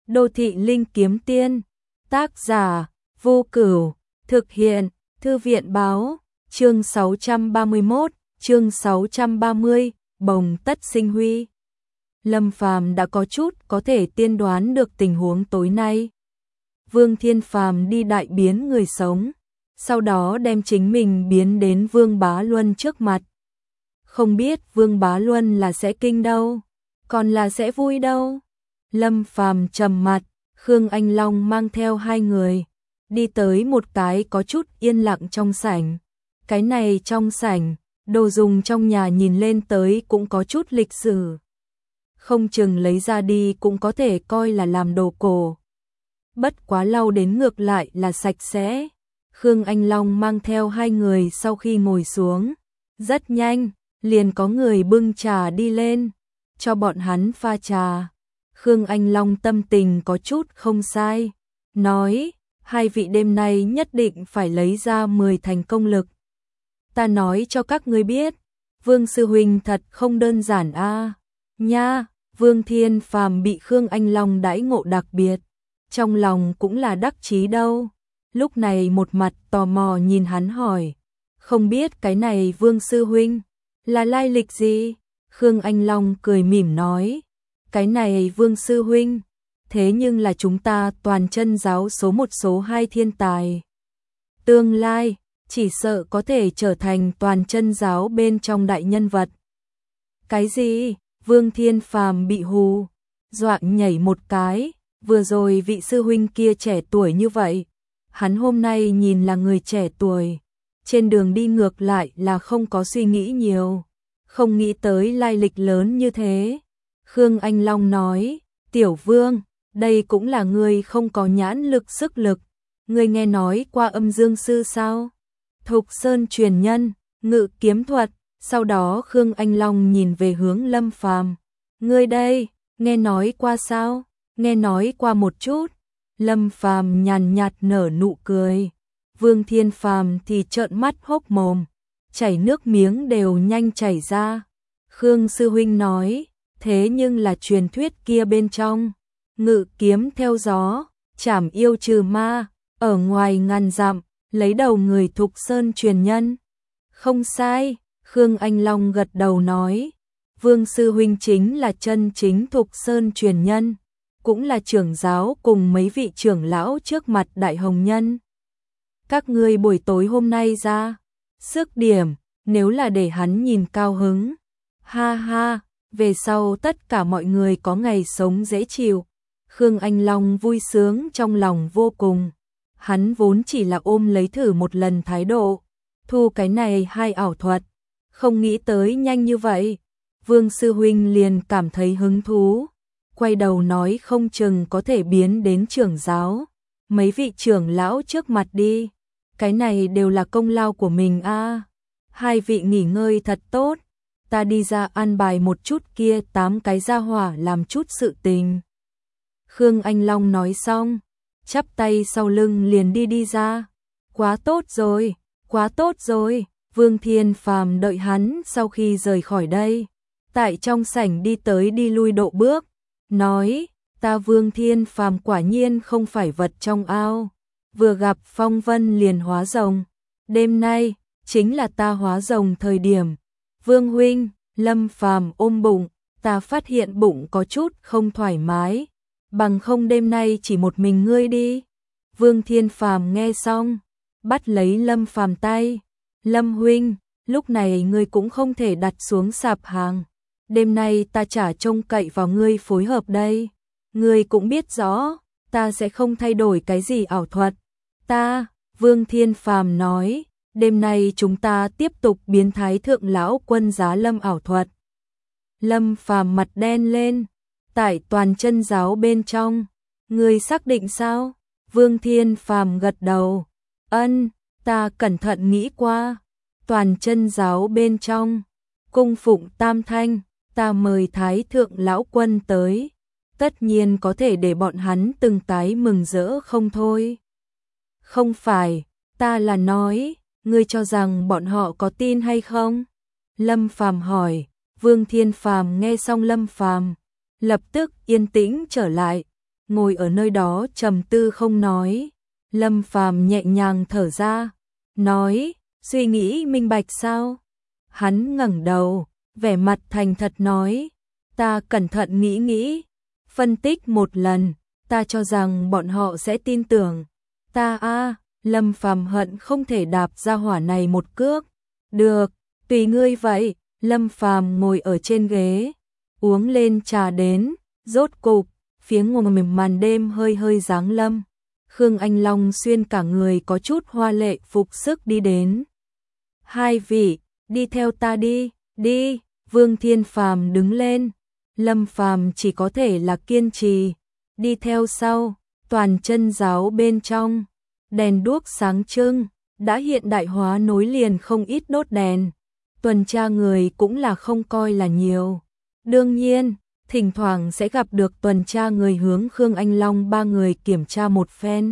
Đô thị linh kiếm tiên. Tác giả Vô Cửu. Thực hiện Thư viện báo. Chương 631, chương 630, bồng tất sinh huy. Lâm Phàm đã có chút có thể tiên đoán được tình huống tối nay. Vương Thiên Phàm đi đại biến người sống, sau đó đem chính mình biến đến Vương Bá Luân trước mặt. Không biết Vương Bá Luân là sẽ kinh đâu, còn là sẽ vui đâu. Lâm Phàm trầm mặt, Khương Anh Long mang theo hai người, đi tới một cái có chút yên lặng trong sảnh. Cái này trong sảnh, đồ dùng trong nhà nhìn lên tới cũng có chút lịch sử. Không chừng lấy ra đi cũng có thể coi là làm đồ cổ. Bất quá lau đến ngược lại là sạch sẽ. Khương Anh Long mang theo hai người sau khi ngồi xuống, rất nhanh, liền có người bưng trà đi lên, cho bọn hắn pha trà. Khương Anh Long tâm tình có chút không sai, nói, hai vị đêm nay nhất định phải lấy ra 10 thành công lực. Ta nói cho các ngươi biết, Vương sư huynh thật không đơn giản a. Nha, Vương Thiên Phàm bị Khương Anh Long đãi ngộ đặc biệt, trong lòng cũng là đắc chí đâu. Lúc này một mặt tò mò nhìn hắn hỏi, không biết cái này Vương sư huynh là lai lịch gì? Khương Anh Long cười mỉm nói, cái này Vương sư huynh, thế nhưng là chúng ta toàn chân giáo số 1 số 2 thiên tài. Tương lai, chỉ sợ có thể trở thành toàn chân giáo bên trong đại nhân vật. Cái gì? Vương Thiên Phàm bị hù, dọa nhảy một cái, vừa rồi vị sư huynh kia trẻ tuổi như vậy. Hắn hôm nay nhìn là người trẻ tuổi, trên đường đi ngược lại là không có suy nghĩ nhiều, không nghĩ tới lai lịch lớn như thế. Khương Anh Long nói, Tiểu Vương, đây cũng là người không có nhãn lực sức lực, người nghe nói qua Âm Dương Sư sao? Thục Sơn truyền nhân, ngự kiếm thuật. Sau đó Khương Anh Long nhìn về hướng Lâm Phàm, ngươi đây, nghe nói qua sao? Nghe nói qua một chút. Lâm Phàm nhàn nhạt nở nụ cười. Vương Thiên Phàm thì trợn mắt hốc mồm, chảy nước miếng đều nhanh chảy ra. Khương sư huynh nói, thế nhưng là truyền thuyết kia bên trong, ngự kiếm theo gió, trảm yêu trừ ma, ở ngoài ngàn dặm, lấy đầu người Thục Sơn truyền nhân. Không sai, Khương Anh Long gật đầu nói, Vương sư huynh chính là chân chính Thục Sơn truyền nhân, cũng là trưởng giáo cùng mấy vị trưởng lão trước mặt đại hồng nhân. Các ngươi buổi tối hôm nay ra sức điểm, nếu là để hắn nhìn cao hứng. Ha ha, về sau tất cả mọi người có ngày sống dễ chịu. Khương Anh Long vui sướng trong lòng vô cùng. Hắn vốn chỉ là ôm lấy thử một lần thái độ, thu cái này hai ảo thuật, không nghĩ tới nhanh như vậy. Vương sư huynh liền cảm thấy hứng thú, quay đầu nói không chừng có thể biến đến trưởng giáo, mấy vị trưởng lão trước mặt đi, cái này đều là công lao của mình a. Hai vị nghỉ ngơi thật tốt, ta đi ra an bài một chút kia 8 cái gia hỏa làm chút sự tình. Khương Anh Long nói xong, chắp tay sau lưng liền đi ra. Quá tốt rồi, quá tốt rồi. Vương Thiên Phàm đợi hắn sau khi rời khỏi đây, tại trong sảnh đi tới đi lui độ bước, nói, ta Vương Thiên Phàm quả nhiên không phải vật trong ao, vừa gặp phong vân liền hóa rồng, đêm nay chính là ta hóa rồng thời điểm. Vương huynh, Lâm Phàm ôm bụng, ta phát hiện bụng có chút không thoải mái, bằng không đêm nay chỉ một mình ngươi đi. Vương Thiên Phàm nghe xong, bắt lấy Lâm Phàm tay, Lâm huynh, lúc này ngươi cũng không thể đặt xuống sạp hàng, đêm nay ta chả trông cậy vào ngươi phối hợp đây. Ngươi cũng biết rõ, ta sẽ không thay đổi cái gì ảo thuật. Ta, Vương Thiên Phàm nói, đêm nay chúng ta tiếp tục biến thái thượng lão quân giá lâm ảo thuật. Lâm Phàm mặt đen lên, tại toàn chân giáo bên trong, ngươi xác định sao? Vương Thiên Phàm gật đầu, ân, ta cẩn thận nghĩ qua, toàn chân giáo bên trong, cung phụng tam thanh, ta mời thái thượng lão quân tới, tất nhiên có thể để bọn hắn từng cái mừng rỡ không thôi. Không phải, ta là nói, ngươi cho rằng bọn họ có tin hay không? Lâm Phàm hỏi. Vương Thiên Phàm nghe xong Lâm Phàm, lập tức yên tĩnh trở lại, ngồi ở nơi đó trầm tư không nói. Lâm Phàm nhẹ nhàng thở ra, nói, suy nghĩ minh bạch sao? Hắn ngẩng đầu, vẻ mặt thành thật nói, ta cẩn thận nghĩ nghĩ, phân tích một lần, ta cho rằng bọn họ sẽ tin tưởng. Ta Lâm Phàm hận không thể đạp ra hỏa này một cước. Được, tùy ngươi vậy. Lâm Phàm ngồi ở trên ghế, uống lên trà đến, rốt cục, phía ngoài màn đêm hơi hơi giáng lâm. Khương Anh Long xuyên cả người có chút hoa lệ phục sức đi đến. Hai vị, đi theo ta đi, đi. Vương Thiên Phàm đứng lên. Lâm Phàm chỉ có thể là kiên trì, đi theo sau. Toàn chân giáo bên trong, đèn đuốc sáng trưng, đã hiện đại hóa nối liền không ít đốt đèn. Tuần tra người cũng là không coi là nhiều. Đương nhiên, thỉnh thoảng sẽ gặp được tuần tra người hướng Khương Anh Long ba người kiểm tra một phen.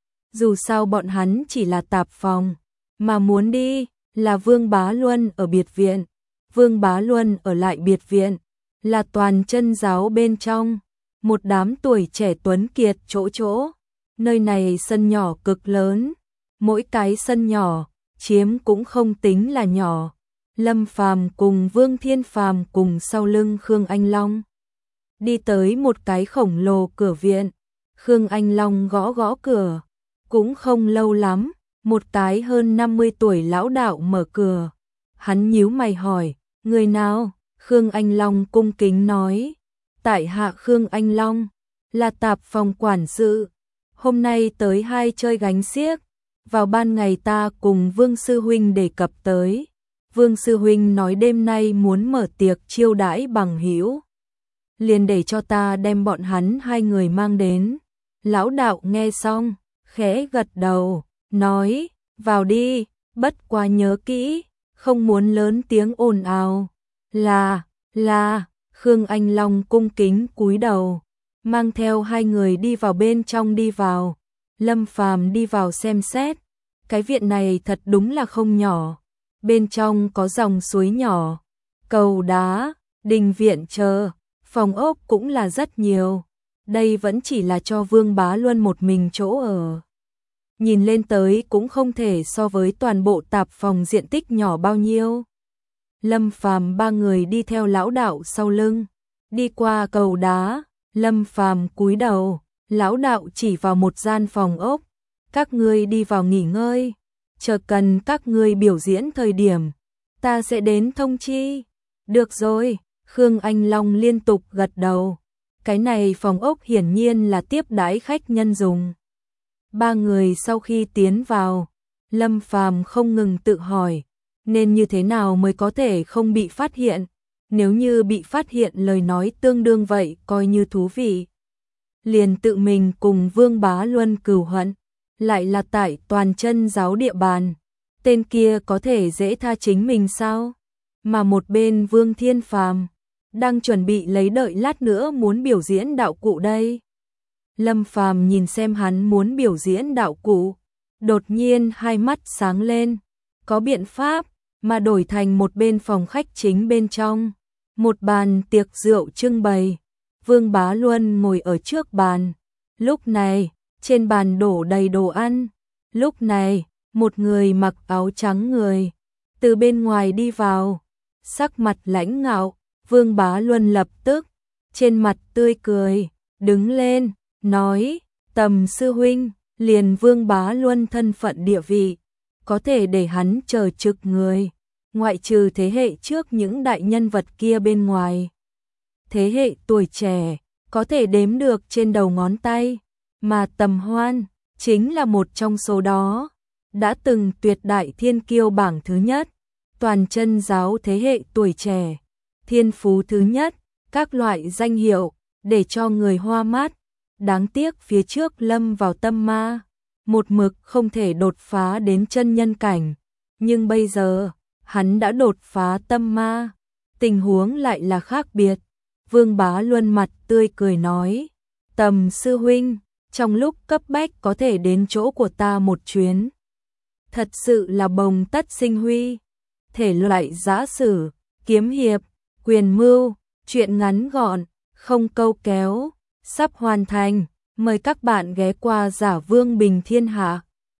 Dù sao bọn hắn chỉ là tạp phòng, mà muốn đi là Vương Bá Luân ở biệt viện. Vương Bá Luân ở lại biệt viện, là toàn chân giáo bên trong, một đám tuổi trẻ tuấn kiệt chỗ chỗ. Nơi này sân nhỏ cực lớn, mỗi cái sân nhỏ chiếm cũng không tính là nhỏ. Lâm Phàm cùng Vương Thiên Phàm cùng sau lưng Khương Anh Long đi tới một cái khổng lồ cửa viện. Khương Anh Long gõ gõ cửa, cũng không lâu lắm, một cái hơn 50 tuổi lão đạo mở cửa. Hắn nhíu mày hỏi, người nào? Khương Anh Long cung kính nói, tại hạ Khương Anh Long, là tạp phòng quản sự, hôm nay tới hai chơi gánh xiếc, vào ban ngày ta cùng Vương sư huynh đề cập tới. Vương sư huynh nói đêm nay muốn mở tiệc chiêu đãi bằng hữu, liền để cho ta đem bọn hắn hai người mang đến. Lão đạo nghe xong, khẽ gật đầu, nói, vào đi, bất quá nhớ kỹ, không muốn lớn tiếng ồn ào. Là, Khương Anh Long cung kính cúi đầu, mang theo hai người đi vào bên trong đi vào. Lâm Phàm đi vào xem xét, cái viện này thật đúng là không nhỏ. Bên trong có dòng suối nhỏ, cầu đá, đình viện chờ, phòng ốc cũng là rất nhiều. Đây vẫn chỉ là cho Vương Bá Luân một mình chỗ ở. Nhìn lên tới cũng không thể so với toàn bộ tạp phòng diện tích nhỏ bao nhiêu. Lâm Phàm ba người đi theo lão đạo sau lưng, đi qua cầu đá. Lâm Phàm cúi đầu, lão đạo chỉ vào một gian phòng ốc, các ngươi đi vào nghỉ ngơi, chờ cần các ngươi biểu diễn thời điểm, ta sẽ đến thông chi. Được rồi, Khương Anh Long liên tục gật đầu. Cái này phòng ốc hiển nhiên là tiếp đãi khách nhân dùng. Ba người sau khi tiến vào, Lâm Phàm không ngừng tự hỏi, nên như thế nào mới có thể không bị phát hiện? Nếu như bị phát hiện lời nói tương đương vậy coi như thú vị. Liền tự mình cùng Vương Bá Luân cừu hận, lại là tại toàn chân giáo địa bàn. Tên kia có thể dễ tha chính mình sao? Mà một bên Vương Thiên Phàm đang chuẩn bị lấy đợi lát nữa muốn biểu diễn đạo cụ đây. Lâm Phàm nhìn xem hắn muốn biểu diễn đạo cụ, đột nhiên hai mắt sáng lên, có biện pháp, mà đổi thành một bên phòng khách chính bên trong, một bàn tiệc rượu trưng bày. Vương Bá Luân ngồi ở trước bàn, lúc này trên bàn đổ đầy đồ ăn. Lúc này một người mặc áo trắng người từ bên ngoài đi vào, sắc mặt lãnh ngạo. Vương Bá Luân lập tức trên mặt tươi cười, đứng lên, nói, Tầm sư huynh. Liền Vương Bá Luân thân phận địa vị, có thể để hắn chờ trực người, ngoại trừ thế hệ trước những đại nhân vật kia bên ngoài. Thế hệ tuổi trẻ, có thể đếm được trên đầu ngón tay, mà Tầm Hoan chính là một trong số đó, đã từng tuyệt đại thiên kiêu bảng thứ nhất, toàn chân giáo thế hệ tuổi trẻ, thiên phú thứ nhất, các loại danh hiệu, để cho người hoa mắt. Đáng tiếc phía trước lâm vào tâm ma, một mực không thể đột phá đến chân nhân cảnh, nhưng bây giờ, hắn đã đột phá tâm ma, tình huống lại là khác biệt. Vương Bá Luân mặt tươi cười nói, Tầm sư huynh, trong lúc cấp bách có thể đến chỗ của ta một chuyến. Thật sự là bồng tất sinh huy, thể loại giã sử, kiếm hiệp, quyền mưu, chuyện ngắn gọn, không câu kéo, sắp hoàn thành. Mời các bạn ghé qua Giả Vương Bình Thiên Hạ.